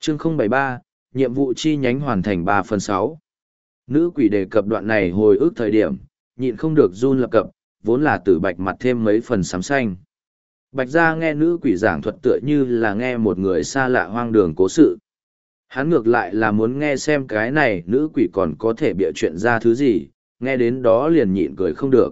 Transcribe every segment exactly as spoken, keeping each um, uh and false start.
Chương không bảy ba, nhiệm vụ chi nhánh hoàn thành ba phần sáu. Nữ quỷ đề cập đoạn này hồi ức thời điểm, nhịn không được run lập cập, vốn là tử bạch mặt thêm mấy phần xám xanh. Bạch gia nghe nữ quỷ giảng thuật tựa như là nghe một người xa lạ hoang đường cố sự. Hắn ngược lại là muốn nghe xem cái này nữ quỷ còn có thể bịa chuyện ra thứ gì, nghe đến đó liền nhịn cười không được.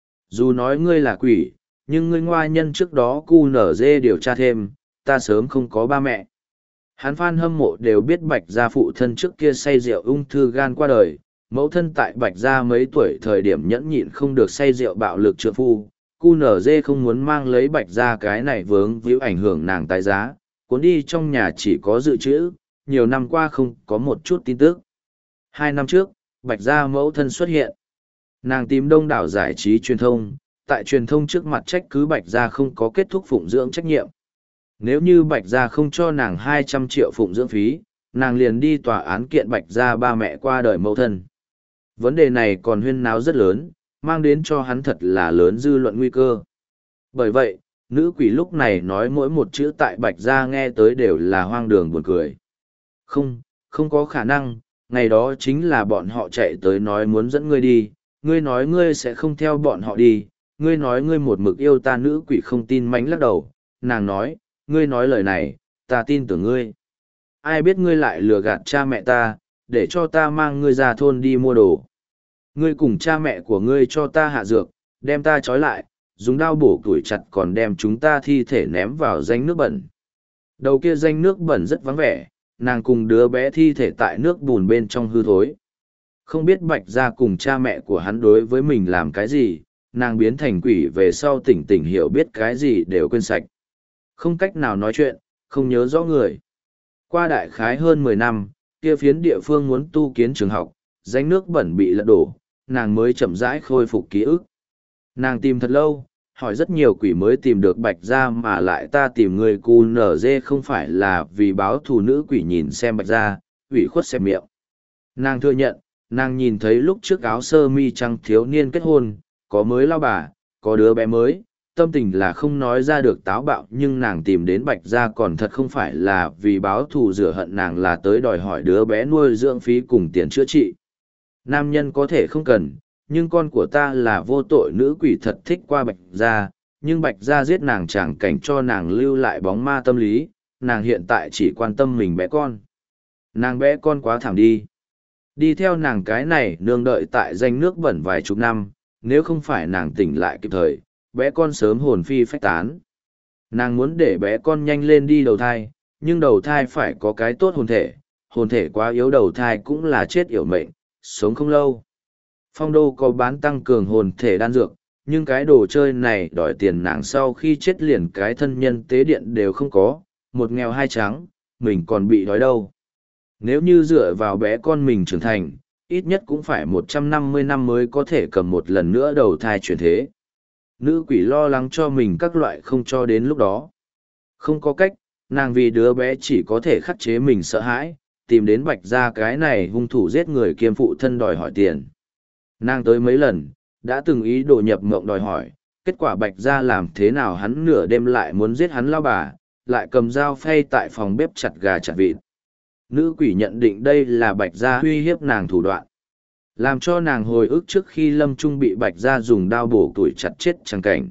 Dù nói ngươi là quỷ, nhưng ngươi ngoa nhân trước đó cu nở dê điều tra thêm, ta sớm không có ba mẹ. Hắn fan hâm mộ đều biết Bạch gia phụ thân trước kia say rượu ung thư gan qua đời, mẫu thân tại Bạch gia mấy tuổi thời điểm nhẫn nhịn không được say rượu bạo lực trượng phu. cu nở dê không muốn mang lấy Bạch gia cái này vướng víu ảnh hưởng nàng tái giá, cuốn đi trong nhà chỉ có dự trữ, nhiều năm qua không có một chút tin tức. Hai năm trước, Bạch gia mẫu thân xuất hiện. Nàng tìm đông đảo giải trí truyền thông, tại truyền thông trước mặt trách cứ Bạch gia không có kết thúc phụng dưỡng trách nhiệm. Nếu như Bạch gia không cho nàng hai trăm triệu phụng dưỡng phí, nàng liền đi tòa án kiện Bạch gia ba mẹ qua đời mẫu thân. Vấn đề này còn huyên náo rất lớn, mang đến cho hắn thật là lớn dư luận nguy cơ. Bởi vậy, nữ quỷ lúc này nói mỗi một chữ tại Bạch gia nghe tới đều là hoang đường buồn cười. Không, không có khả năng, ngày đó chính là bọn họ chạy tới nói muốn dẫn ngươi đi, ngươi nói ngươi sẽ không theo bọn họ đi, ngươi nói ngươi một mực yêu ta. Nữ quỷ không tin mánh lắc đầu, nàng nói, ngươi nói lời này, ta tin tưởng ngươi. Ai biết ngươi lại lừa gạt cha mẹ ta, để cho ta mang ngươi ra thôn đi mua đồ. Ngươi cùng cha mẹ của ngươi cho ta hạ dược, đem ta trói lại, dùng đao bổ củi chặt còn đem chúng ta thi thể ném vào danh nước bẩn. Đầu kia danh nước bẩn rất vắng vẻ, nàng cùng đứa bé thi thể tại nước bùn bên trong hư thối. Không biết Bạch gia cùng cha mẹ của hắn đối với mình làm cái gì, nàng biến thành quỷ về sau tỉnh tỉnh hiểu biết cái gì đều quên sạch. Không cách nào nói chuyện, không nhớ rõ người. Qua đại khái hơn mười năm, kia phiến địa phương muốn tu kiến trường học, danh nước bẩn bị lật đổ, nàng mới chậm rãi khôi phục ký ức. Nàng tìm thật lâu, hỏi rất nhiều quỷ mới tìm được Bạch gia, mà lại ta tìm người cu nở dê không phải là vì báo thù. Nữ quỷ nhìn xem Bạch gia, ủy khuất xem miệng. Nàng thừa nhận, nàng nhìn thấy lúc trước áo sơ mi trắng thiếu niên kết hôn, có mới lao bà, có đứa bé mới, tâm tình là không nói ra được táo bạo, nhưng nàng tìm đến Bạch gia còn thật không phải là vì báo thù rửa hận, nàng là tới đòi hỏi đứa bé nuôi dưỡng phí cùng tiền chữa trị. Nam nhân có thể không cần, nhưng con của ta là vô tội. Nữ quỷ thật thích qua Bạch gia, nhưng Bạch gia giết nàng chẳng cảnh cho nàng lưu lại bóng ma tâm lý, nàng hiện tại chỉ quan tâm mình bé con. Nàng bé con quá thảm đi. Đi theo nàng cái này nương đợi tại danh nước bẩn vài chục năm, nếu không phải nàng tỉnh lại kịp thời, bé con sớm hồn phi phách tán. Nàng muốn để bé con nhanh lên đi đầu thai, nhưng đầu thai phải có cái tốt hồn thể, hồn thể quá yếu đầu thai cũng là chết yểu mệnh, sống không lâu. Phong đô có bán tăng cường hồn thể đan dược, nhưng cái đồ chơi này đòi tiền, nàng sau khi chết liền cái thân nhân tế điện đều không có, một nghèo hai trắng, mình còn bị đói đâu. Nếu như dựa vào bé con mình trưởng thành, ít nhất cũng phải một trăm năm mươi năm mới có thể cầm một lần nữa đầu thai chuyển thế. Nữ quỷ lo lắng cho mình các loại không cho đến lúc đó. Không có cách, nàng vì đứa bé chỉ có thể khắc chế mình sợ hãi, tìm đến Bạch gia cái này hung thủ giết người kiêm phụ thân đòi hỏi tiền. Nàng tới mấy lần, đã từng ý đồ nhập mộng đòi hỏi, kết quả Bạch gia làm thế nào hắn nửa đêm lại muốn giết hắn lao bà, lại cầm dao phay tại phòng bếp chặt gà chặt vịt. Nữ quỷ nhận định đây là Bạch gia uy hiếp nàng thủ đoạn, làm cho nàng hồi ức trước khi lâm trung bị Bạch gia dùng đao bổ tuổi chặt chết chẳng cảnh.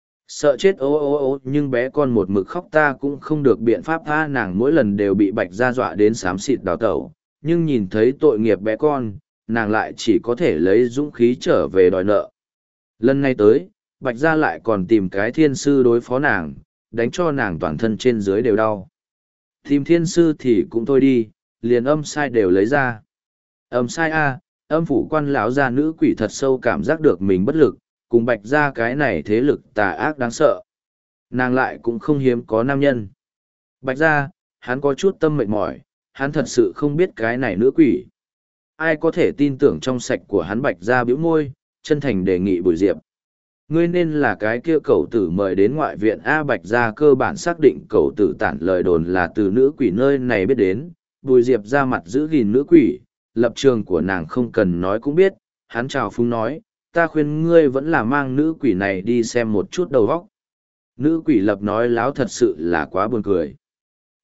Sợ chết ô ô ô, nhưng bé con một mực khóc, ta cũng không được biện pháp tha nàng, mỗi lần đều bị Bạch gia dọa đến xám xịt đào tẩu, nhưng nhìn thấy tội nghiệp bé con, nàng lại chỉ có thể lấy dũng khí trở về đòi nợ. Lần này tới, Bạch gia lại còn tìm cái thiên sư đối phó nàng, đánh cho nàng toàn thân trên dưới đều đau. Tìm thiên sư thì cũng thôi đi, liền âm sai đều lấy ra. Âm sai a, âm phủ quan lão gia. Nữ quỷ thật sâu cảm giác được mình bất lực, cùng Bạch gia cái này thế lực tà ác đáng sợ. Nàng lại cũng không hiếm có nam nhân. Bạch gia, hắn có chút tâm mệt mỏi, hắn thật sự không biết cái này nữ quỷ. Ai có thể tin tưởng trong sạch của hắn? Bạch gia bĩu môi, chân thành đề nghị Bùi Diệp. Ngươi nên là cái kia cẩu tử mời đến ngoại viện A. Bạch gia cơ bản xác định cẩu tử tản lời đồn là từ nữ quỷ nơi này biết đến. Bùi Diệp ra mặt giữ gìn nữ quỷ, lập trường của nàng không cần nói cũng biết. Hắn chào phúng nói, ta khuyên ngươi vẫn là mang nữ quỷ này đi xem một chút đầu óc. Nữ quỷ lập nói láo thật sự là quá buồn cười.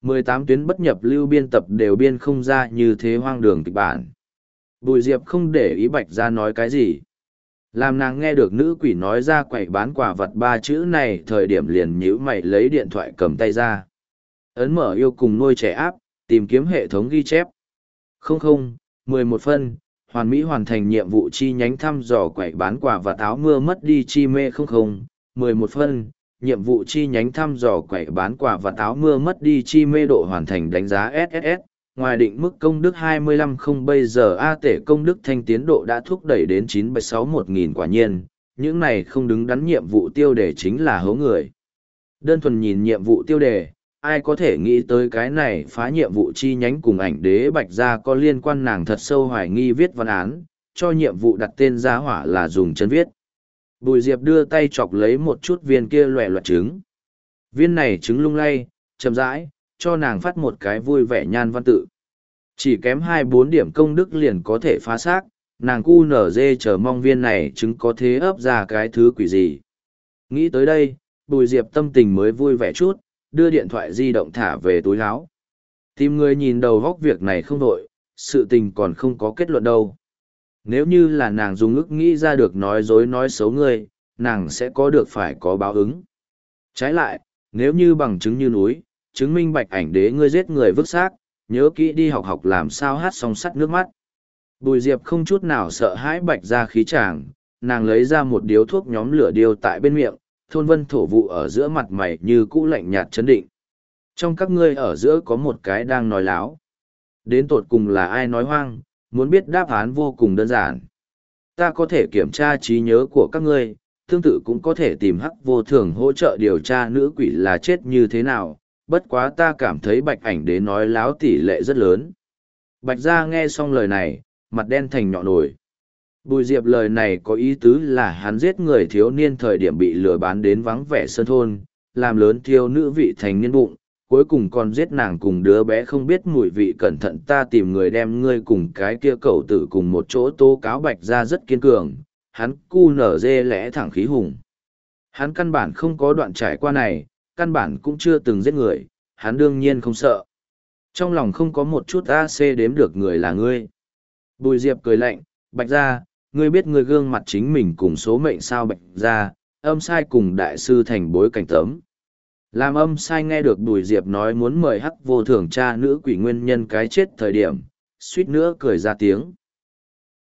mười tám tuyến bất nhập lưu biên tập đều biên không ra như thế hoang đường kịch bản. Bùi Diệp không để ý Bạch Gia nói cái gì. Làm nàng nghe được nữ quỷ nói ra quậy bán quả vật ba chữ này thời điểm liền nhíu mày lấy điện thoại cầm tay ra. Ấn mở yêu cùng nuôi trẻ áp, tìm kiếm hệ thống ghi chép. Không không, mười một phân, hoàn mỹ hoàn thành nhiệm vụ chi nhánh thăm dò quậy bán quả vật áo mưa mất đi chi mê không không, mười một phân, nhiệm vụ chi nhánh thăm dò quậy bán quả vật áo mưa mất đi chi mê độ hoàn thành đánh giá ét ét ét. Ngoài định mức công đức hai mươi lăm không bây giờ A tể công đức thanh tiến độ đã thúc đẩy đến chín bảy sáu một nghìn quả nhiên, những này không đứng đắn nhiệm vụ tiêu đề chính là hố người. Đơn thuần nhìn nhiệm vụ tiêu đề, ai có thể nghĩ tới cái này phá nhiệm vụ chi nhánh cùng ảnh đế Bạch Gia có liên quan, nàng thật sâu hoài nghi viết văn án, cho nhiệm vụ đặt tên giá hỏa là dùng chân viết. Bùi Diệp đưa tay chọc lấy một chút viên kia loẹ loẹt trứng. Viên này trứng lung lay, chậm rãi, cho nàng phát một cái vui vẻ nhan văn tự. Chỉ kém hai bốn điểm công đức liền có thể phá xác, nàng cu nở dê chờ mong viên này trứng có thế ấp ra cái thứ quỷ gì. Nghĩ tới đây, Bùi Diệp tâm tình mới vui vẻ chút, đưa điện thoại di động thả về túi áo. Tìm người nhìn đầu góc việc này không đội, sự tình còn không có kết luận đâu. Nếu như là nàng dùng ức nghĩ ra được nói dối nói xấu ngươi, nàng sẽ có được phải có báo ứng. Trái lại, nếu như bằng chứng như núi, chứng minh Bạch ảnh đế ngươi giết người vứt xác, nhớ kỹ đi học học làm sao hát song sắt nước mắt. Bùi Diệp không chút nào sợ hãi Bạch Gia khí chàng, nàng lấy ra một điếu thuốc nhóm lửa điêu tại bên miệng, thôn vân thổ vụ ở giữa mặt mày như cũ lạnh nhạt chấn định. Trong các ngươi ở giữa có một cái đang nói láo. Đến tột cùng là ai nói hoang, muốn biết đáp án vô cùng đơn giản. Ta có thể kiểm tra trí nhớ của các ngươi, tương tự cũng có thể tìm hắc vô thường hỗ trợ điều tra nữ quỷ là chết như thế nào, bất quá ta cảm thấy Bạch ảnh đế nói láo tỷ lệ rất lớn. Bạch Gia nghe xong lời này, mặt đen thành nhọ nổi. Bùi Diệp lời này có ý tứ là hắn giết người thiếu niên thời điểm bị lừa bán đến vắng vẻ sơn thôn, làm lớn thiêu nữ vị thành niên bụng, cuối cùng còn giết nàng cùng đứa bé không biết mùi vị, cẩn thận ta tìm người đem ngươi cùng cái kia cậu tử cùng một chỗ tố cáo Bạch Gia rất kiên cường, hắn cu nở dê lẽ thẳng khí hùng. Hắn căn bản không có đoạn trải qua này, căn bản cũng chưa từng giết người, hắn đương nhiên không sợ. Trong lòng không có một chút a xê đếm được người là ngươi. Bùi Diệp cười lạnh, Bạch Gia, ngươi biết ngươi gương mặt chính mình cùng số mệnh sao? Bạch Gia, âm sai cùng đại sư thành bối cảnh tấm. Làm âm sai nghe được Bùi Diệp nói muốn mời hắc vô thường tra nữ quỷ nguyên nhân cái chết thời điểm, suýt nữa cười ra tiếng.